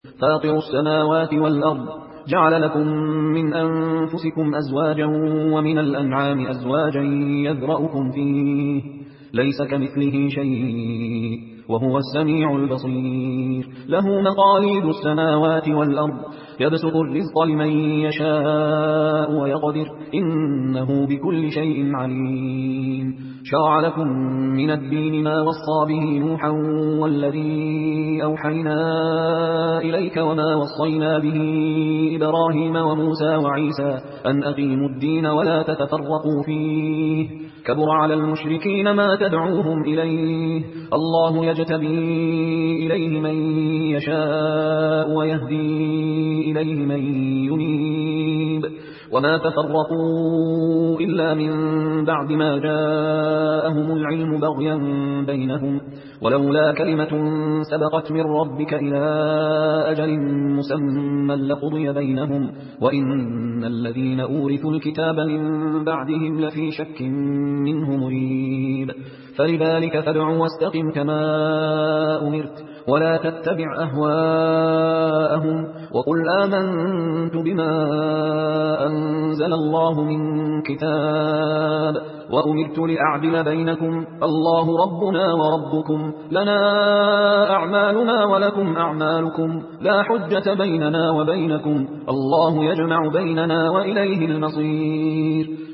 فاطر السماوات والأرض جعل لكم من أنفسكم أزواجا ومن الأنعام أزواجا يذرأكم فيه ليس كمثله شيء وهو السميع البصير له مقاليد السماوات والأرض يبسط الرزق لمن يشاء ويقدر إنه بكل شيء عليم شرع لكم من الدين ما وصى به نوحا والذي أوحينا إليك وما وصينا به إبراهيم وموسى وعيسى أن أقيموا الدين ولا تتفرقوا فيه كبر على المشركين ما تدعوهم إليه الله يجتبي إليه من يشاء ويهدي إليه من ينيب وما تفرقوا إلا من بعد ما جاءهم العلم بغيا بينهم ولولا كلمة سبقت من ربك إلى أجل مسمى لقضي بينهم وإن الذين أورثوا الكتاب من بعدهم لفي شك منه مريب فلذلك فادع واستقم كما أمرت ولا تتبع أهواءهم وقل آمنت بما أنزل الله من كتاب وأمرت لأعدل بينكم الله ربنا وربكم لنا أعمالنا ولكم أعمالكم لا حجة بيننا وبينكم الله يجمع بيننا وإليه المصير